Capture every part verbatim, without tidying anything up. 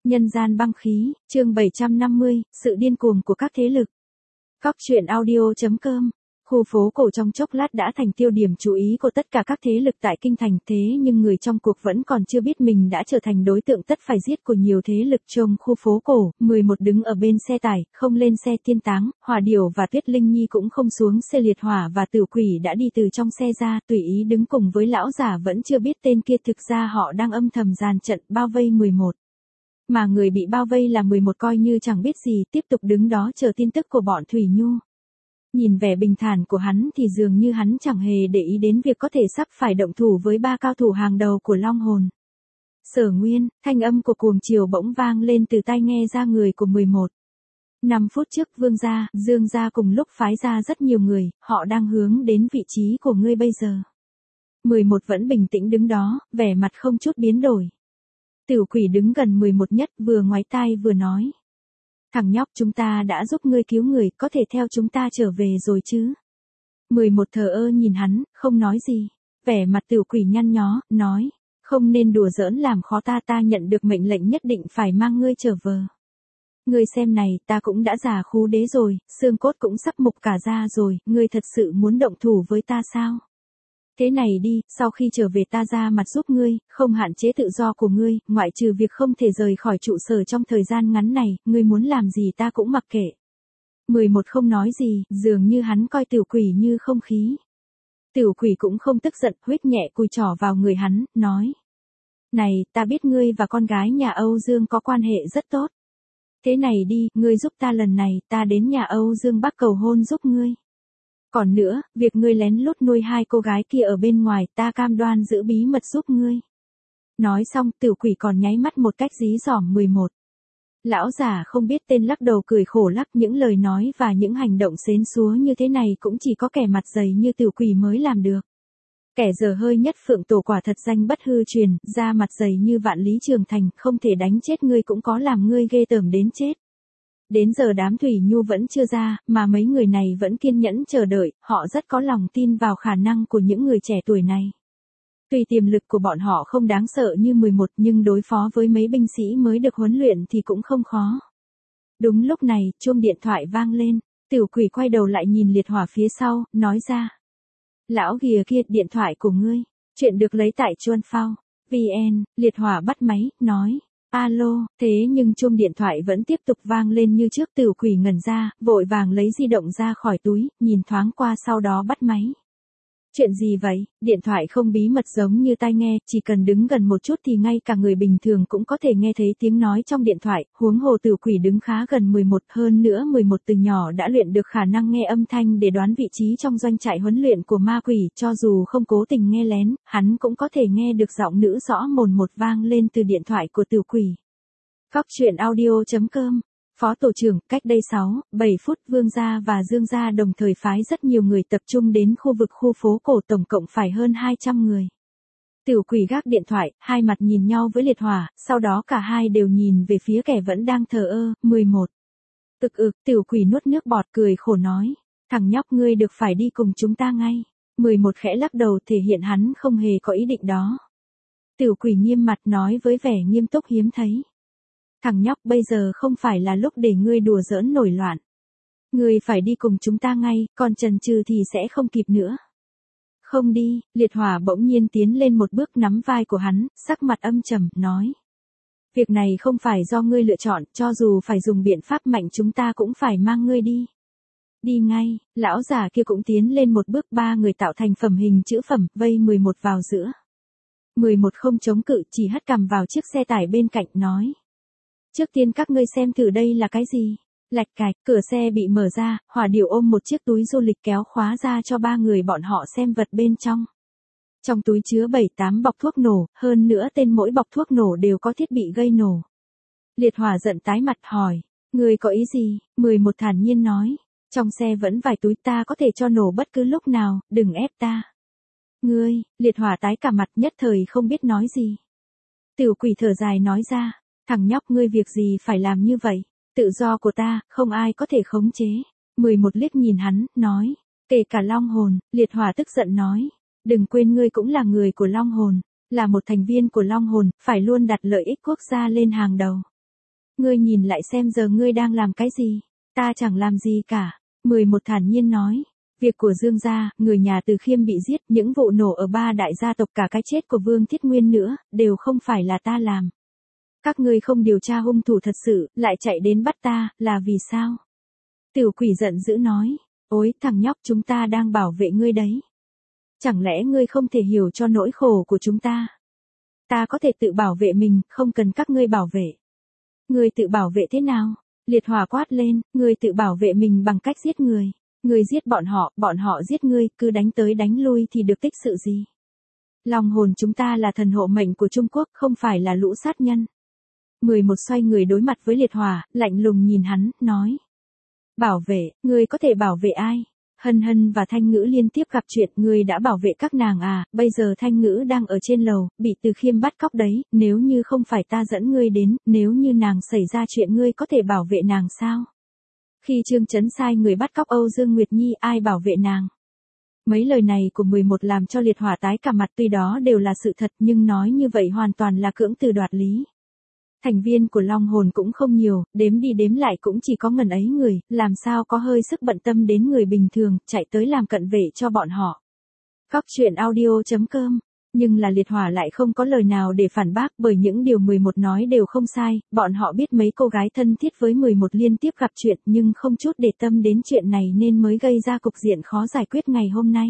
Nhân gian băng khí, chương bảy trăm năm mươi, sự điên cuồng của các thế lực. Cóc truyện audio chấm com. Khu phố cổ trong chốc lát đã thành tiêu điểm chú ý của tất cả các thế lực tại kinh thành, thế nhưng người trong cuộc vẫn còn chưa biết mình đã trở thành đối tượng tất phải giết của nhiều thế lực trong khu phố cổ. mười một đứng ở bên xe tải, không lên xe tiên táng, Hỏa Điểu và Tuyết Linh Nhi cũng không xuống xe. Liệt Hỏa và Tử Quỷ đã đi từ trong xe ra, tùy ý đứng cùng với lão giả vẫn chưa biết tên kia, thực ra họ đang âm thầm dàn trận bao vây mười một. Mà người bị bao vây là mười một coi như chẳng biết gì, tiếp tục đứng đó chờ tin tức của bọn Thủy Nhu. Nhìn vẻ bình thản của hắn thì dường như hắn chẳng hề để ý đến việc có thể sắp phải động thủ với ba cao thủ hàng đầu của Long Hồn. Sở Nguyên, thanh âm của cuồng triều bỗng vang lên từ tai nghe ra người của mười một. Năm phút trước Vương gia, Dương gia cùng lúc phái ra rất nhiều người, họ đang hướng đến vị trí của ngươi bây giờ. mười một vẫn bình tĩnh đứng đó, vẻ mặt không chút biến đổi. Tiểu Quỷ đứng gần mười một nhất, vừa ngoái tai vừa nói. Thằng nhóc, chúng ta đã giúp ngươi cứu người, có thể theo chúng ta trở về rồi chứ? mười một thờ ơ nhìn hắn, không nói gì. Vẻ mặt Tiểu Quỷ nhăn nhó, nói. Không nên đùa giỡn làm khó ta, ta nhận được mệnh lệnh nhất định phải mang ngươi trở về. Ngươi xem này, ta cũng đã già khú đế rồi, xương cốt cũng sắp mục cả ra rồi, ngươi thật sự muốn động thủ với ta sao? Thế này đi, sau khi trở về ta ra mặt giúp ngươi, không hạn chế tự do của ngươi, ngoại trừ việc không thể rời khỏi trụ sở trong thời gian ngắn này, ngươi muốn làm gì ta cũng mặc kệ. mười một không nói gì, dường như hắn coi Tiểu Quỷ như không khí. Tiểu Quỷ cũng không tức giận, huých nhẹ cùi trỏ vào người hắn, nói. Này, ta biết ngươi và con gái nhà Âu Dương có quan hệ rất tốt. Thế này đi, ngươi giúp ta lần này, ta đến nhà Âu Dương Bắc cầu hôn giúp ngươi. Còn nữa, việc ngươi lén lút nuôi hai cô gái kia ở bên ngoài, ta cam đoan giữ bí mật giúp ngươi. Nói xong, Tiểu Quỷ còn nháy mắt một cách dí dỏm mười một. Lão giả không biết tên lắc đầu cười khổ lắc, những lời nói và những hành động xến xúa như thế này cũng chỉ có kẻ mặt dày như Tiểu Quỷ mới làm được. Kẻ dở hơi nhất Phượng Tổ quả thật danh bất hư truyền, da mặt dày như Vạn Lý Trường Thành, không thể đánh chết ngươi cũng có làm ngươi ghê tởm đến chết. Đến giờ đám Thủy Nhu vẫn chưa ra, mà mấy người này vẫn kiên nhẫn chờ đợi, họ rất có lòng tin vào khả năng của những người trẻ tuổi này. Tuy tiềm lực của bọn họ không đáng sợ như mười một, nhưng đối phó với mấy binh sĩ mới được huấn luyện thì cũng không khó. Đúng lúc này, chuông điện thoại vang lên, Tiểu Quỷ quay đầu lại nhìn Liệt Hỏa phía sau, nói ra. Lão ghìa kia, điện thoại của ngươi, chuyện được lấy tại Chuan Phao. vn, Liệt Hỏa bắt máy, nói. Alo, thế nhưng chuông điện thoại vẫn tiếp tục vang lên như trước. Tiểu Quỷ ngẩn ra, vội vàng lấy di động ra khỏi túi, nhìn thoáng qua sau đó bắt máy. Chuyện gì vậy? Điện thoại không bí mật giống như tai nghe, chỉ cần đứng gần một chút thì ngay cả người bình thường cũng có thể nghe thấy tiếng nói trong điện thoại, huống hồ Tiểu Quỷ đứng khá gần mười một, hơn nữa mười một từ nhỏ đã luyện được khả năng nghe âm thanh để đoán vị trí trong doanh trại huấn luyện của ma quỷ, cho dù không cố tình nghe lén, hắn cũng có thể nghe được giọng nữ rõ mồn một vang lên từ điện thoại của Tiểu Quỷ. Cóc truyện audio chấm com. Phó tổ trưởng, cách đây sáu, bảy phút Vương gia và Dương gia đồng thời phái rất nhiều người tập trung đến khu vực khu phố cổ, tổng cộng phải hơn hai trăm người. Tiểu Quỷ gác điện thoại, hai mặt nhìn nhau với Liệt Hỏa, sau đó cả hai đều nhìn về phía kẻ vẫn đang thờ ơ, mười một. Ực ực, Tiểu Quỷ nuốt nước bọt cười khổ nói. Thằng nhóc ngươi được phải đi cùng chúng ta ngay. mười một khẽ lắc đầu thể hiện hắn không hề có ý định đó. Tiểu Quỷ nghiêm mặt nói với vẻ nghiêm túc hiếm thấy. Thằng nhóc, bây giờ không phải là lúc để ngươi đùa giỡn nổi loạn. Ngươi phải đi cùng chúng ta ngay, còn chần chừ thì sẽ không kịp nữa. Không đi, Liệt Hỏa bỗng nhiên tiến lên một bước nắm vai của hắn, sắc mặt âm trầm, nói. Việc này không phải do ngươi lựa chọn, cho dù phải dùng biện pháp mạnh chúng ta cũng phải mang ngươi đi. Đi ngay, lão già kia cũng tiến lên một bước, ba người tạo thành phẩm hình chữ phẩm, vây mười một vào giữa. mười một không chống cự, chỉ hất cằm vào chiếc xe tải bên cạnh, nói. Trước tiên các ngươi xem thử đây là cái gì. Lạch cạch, cửa xe bị mở ra, Hỏa Điểu ôm một chiếc túi du lịch kéo khóa ra cho ba người bọn họ xem vật bên trong. Trong túi chứa bảy tám bọc thuốc nổ, hơn nữa tên mỗi bọc thuốc nổ đều có thiết bị gây nổ. Liệt Hỏa giận tái mặt hỏi, ngươi có ý gì? mười một thản nhiên nói, trong xe vẫn vài túi, ta có thể cho nổ bất cứ lúc nào, đừng ép ta. Ngươi, Liệt Hỏa tái cả mặt, nhất thời không biết nói gì. Tiểu Quỷ thở dài nói ra. Thằng nhóc, ngươi việc gì phải làm như vậy? Tự do của ta, không ai có thể khống chế. mười một liếc nhìn hắn, nói. Kể cả Long Hồn, Liệt Hỏa tức giận nói. Đừng quên ngươi cũng là người của Long Hồn. Là một thành viên của Long Hồn, phải luôn đặt lợi ích quốc gia lên hàng đầu. Ngươi nhìn lại xem giờ ngươi đang làm cái gì? Ta chẳng làm gì cả. mười một thản nhiên nói. Việc của Dương gia, người nhà Từ Khiêm bị giết, những vụ nổ ở ba đại gia tộc, cả cái chết của Vương Thiết Nguyên nữa, đều không phải là ta làm. Các ngươi không điều tra hung thủ thật sự, lại chạy đến bắt ta, là vì sao? Tiểu quỷ giận dữ nói. Ôi, thằng nhóc, chúng ta đang bảo vệ ngươi đấy. Chẳng lẽ ngươi không thể hiểu cho nỗi khổ của chúng ta? Ta có thể tự bảo vệ mình, không cần các ngươi bảo vệ. Ngươi tự bảo vệ thế nào? Liệt Hỏa quát lên, ngươi tự bảo vệ mình bằng cách giết người. Ngươi giết bọn họ, bọn họ giết ngươi, cứ đánh tới đánh lui thì được tích sự gì? Long hồn chúng ta là thần hộ mệnh của Trung Quốc, không phải là lũ sát nhân. mười một xoay người đối mặt với Liệt Hỏa, lạnh lùng nhìn hắn, nói. Bảo vệ, ngươi có thể bảo vệ ai? Hân Hân và Thanh Ngữ liên tiếp gặp chuyện, ngươi đã bảo vệ các nàng à, bây giờ Thanh Ngữ đang ở trên lầu, bị Từ Khiêm bắt cóc đấy, nếu như không phải ta dẫn ngươi đến, nếu như nàng xảy ra chuyện ngươi có thể bảo vệ nàng sao? Khi Trương Chấn sai người bắt cóc Âu Dương Nguyệt Nhi, ai bảo vệ nàng? Mấy lời này của mười một làm cho Liệt Hỏa tái cả mặt, tuy đó đều là sự thật nhưng nói như vậy hoàn toàn là cưỡng từ đoạt lý. Thành viên của Long hồn cũng không nhiều, đếm đi đếm lại cũng chỉ có ngần ấy người, làm sao có hơi sức bận tâm đến người bình thường, chạy tới làm cận vệ cho bọn họ. Góc truyện audio chấm com. Nhưng là Liệt Hỏa lại không có lời nào để phản bác, bởi những điều mười một nói đều không sai, bọn họ biết mấy cô gái thân thiết với mười một liên tiếp gặp chuyện nhưng không chút để tâm đến chuyện này nên mới gây ra cục diện khó giải quyết ngày hôm nay.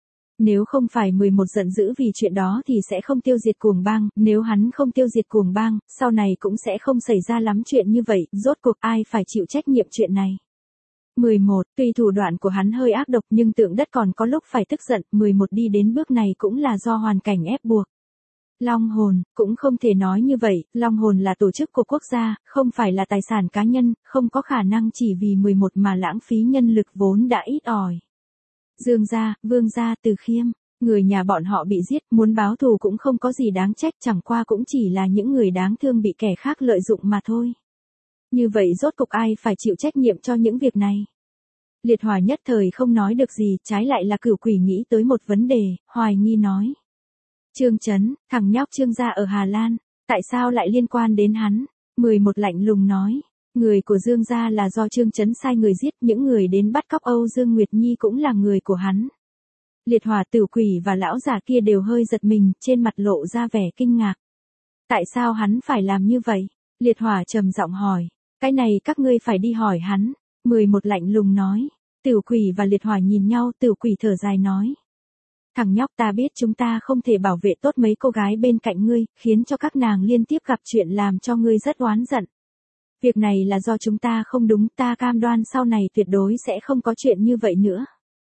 Nếu không phải mười một giận dữ vì chuyện đó thì sẽ không tiêu diệt Cuồng Bang, nếu hắn không tiêu diệt Cuồng Bang, sau này cũng sẽ không xảy ra lắm chuyện như vậy, rốt cuộc ai phải chịu trách nhiệm chuyện này. mười một, tuy thủ đoạn của hắn hơi ác độc nhưng Tượng Đất còn có lúc phải tức giận, mười một đi đến bước này cũng là do hoàn cảnh ép buộc. Long hồn, cũng không thể nói như vậy, Long hồn là tổ chức của quốc gia, không phải là tài sản cá nhân, không có khả năng chỉ vì mười một mà lãng phí nhân lực vốn đã ít ỏi. Dương gia, Vương gia, Từ Khiêm, người nhà bọn họ bị giết, muốn báo thù cũng không có gì đáng trách, chẳng qua cũng chỉ là những người đáng thương bị kẻ khác lợi dụng mà thôi. Như vậy rốt cục ai phải chịu trách nhiệm cho những việc này? Liệt Hỏa nhất thời không nói được gì, trái lại là Cửu Quỷ nghĩ tới một vấn đề, hoài nghi nói. Trương Chấn, thằng nhóc Trương gia ở Hà Lan, tại sao lại liên quan đến hắn? mười một lạnh lùng nói. Người của Dương gia là do Trương Chấn sai người giết, những người đến bắt cóc Âu Dương Nguyệt Nhi cũng là người của hắn. Liệt Hỏa, Tử Quỷ và lão già kia đều hơi giật mình, trên mặt lộ ra vẻ kinh ngạc. Tại sao hắn phải làm như vậy? Liệt Hỏa trầm giọng hỏi. Cái này các ngươi phải đi hỏi hắn. mười một lạnh lùng nói. Tử Quỷ và Liệt Hỏa nhìn nhau, Tử Quỷ thở dài nói. Thằng nhóc, ta biết chúng ta không thể bảo vệ tốt mấy cô gái bên cạnh ngươi, khiến cho các nàng liên tiếp gặp chuyện làm cho ngươi rất oán giận. Việc này là do chúng ta không đúng, ta cam đoan sau này tuyệt đối sẽ không có chuyện như vậy nữa.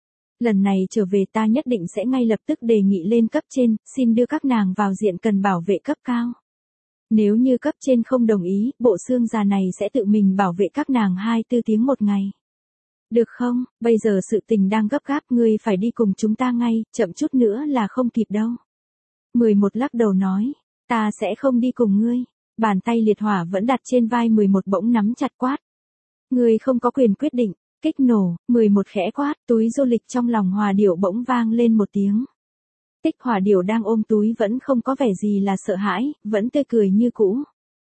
Lần này trở về ta nhất định sẽ ngay lập tức đề nghị lên cấp trên, xin đưa các nàng vào diện cần bảo vệ cấp cao. Nếu như cấp trên không đồng ý, bộ xương già này sẽ tự mình bảo vệ các nàng hai mươi bốn tiếng một ngày. Được không, bây giờ sự tình đang gấp gáp, ngươi phải đi cùng chúng ta ngay, chậm chút nữa là không kịp đâu. mười một lắc đầu nói, ta sẽ không đi cùng ngươi. Bàn tay Liệt Hỏa vẫn đặt trên vai mười một bỗng nắm chặt quát. Ngươi không có quyền quyết định, kích nổ, mười một khẽ quát, túi du lịch trong lòng Hòa Điểu bỗng vang lên một tiếng. Tích Hòa Điểu đang ôm túi vẫn không có vẻ gì là sợ hãi, vẫn tươi cười như cũ.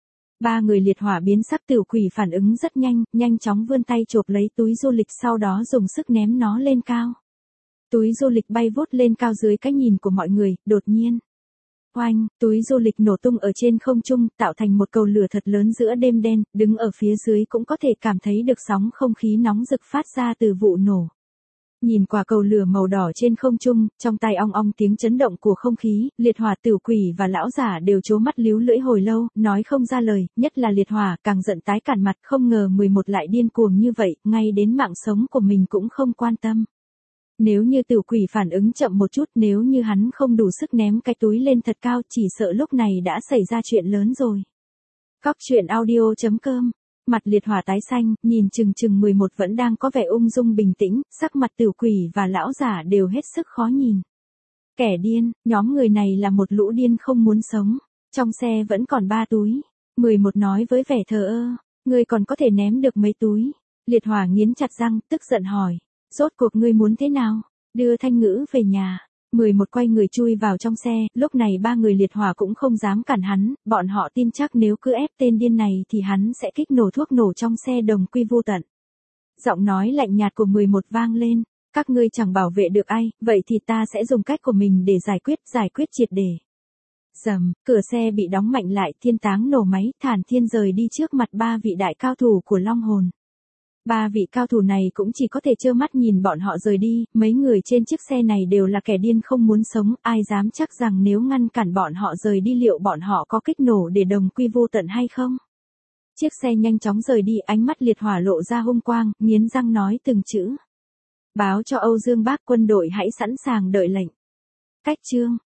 Ba người Liệt Hỏa biến sắc, Tiểu Quỷ phản ứng rất nhanh, nhanh chóng vươn tay chộp lấy túi du lịch sau đó dùng sức ném nó lên cao. Túi du lịch bay vút lên cao dưới cái nhìn của mọi người, đột nhiên. Oanh, túi du lịch nổ tung ở trên không trung, tạo thành một cầu lửa thật lớn giữa đêm đen, đứng ở phía dưới cũng có thể cảm thấy được sóng không khí nóng rực phát ra từ vụ nổ. Nhìn quả cầu lửa màu đỏ trên không trung, trong tai ong ong tiếng chấn động của không khí, Liệt Hỏa, Tử Quỷ và lão giả đều trố mắt líu lưỡi hồi lâu, nói không ra lời, nhất là Liệt Hỏa càng giận tái cản mặt, không ngờ mười một lại điên cuồng như vậy, ngay đến mạng sống của mình cũng không quan tâm. Nếu như Tử Quỷ phản ứng chậm một chút, nếu như hắn không đủ sức ném cái túi lên thật cao, chỉ sợ lúc này đã xảy ra chuyện lớn rồi. Góc truyện audio chấm com. Mặt Liệt Hỏa tái xanh, nhìn chừng chừng mười một vẫn đang có vẻ ung dung bình tĩnh, sắc mặt Tử Quỷ và lão giả đều hết sức khó nhìn. Kẻ điên, nhóm người này là một lũ điên không muốn sống. Trong xe vẫn còn ba túi. mười một nói với vẻ thờ ơ, ngươi còn có thể ném được mấy túi? Liệt Hỏa nghiến chặt răng, tức giận hỏi. Rốt cuộc ngươi muốn thế nào? Đưa Thanh Ngữ về nhà. mười một quay người chui vào trong xe, lúc này ba người liệt hỏa cũng không dám cản hắn, bọn họ tin chắc nếu cứ ép tên điên này thì hắn sẽ kích nổ thuốc nổ trong xe đồng quy vô tận. Giọng nói lạnh nhạt của mười một vang lên, các ngươi chẳng bảo vệ được ai, vậy thì ta sẽ dùng cách của mình để giải quyết, giải quyết triệt để. Rầm, cửa xe bị đóng mạnh lại, thiên táng nổ máy, Thản Thiên rời đi trước mặt ba vị đại cao thủ của Long Hồn. Ba vị cao thủ này cũng chỉ có thể trơ mắt nhìn bọn họ rời đi, mấy người trên chiếc xe này đều là kẻ điên không muốn sống, ai dám chắc rằng nếu ngăn cản bọn họ rời đi liệu bọn họ có kích nổ để đồng quy vô tận hay không? Chiếc xe nhanh chóng rời đi, ánh mắt liệt hỏa lộ ra hung quang, nghiến răng nói từng chữ. Báo cho Âu Dương Bác, quân đội hãy sẵn sàng đợi lệnh. Cách chương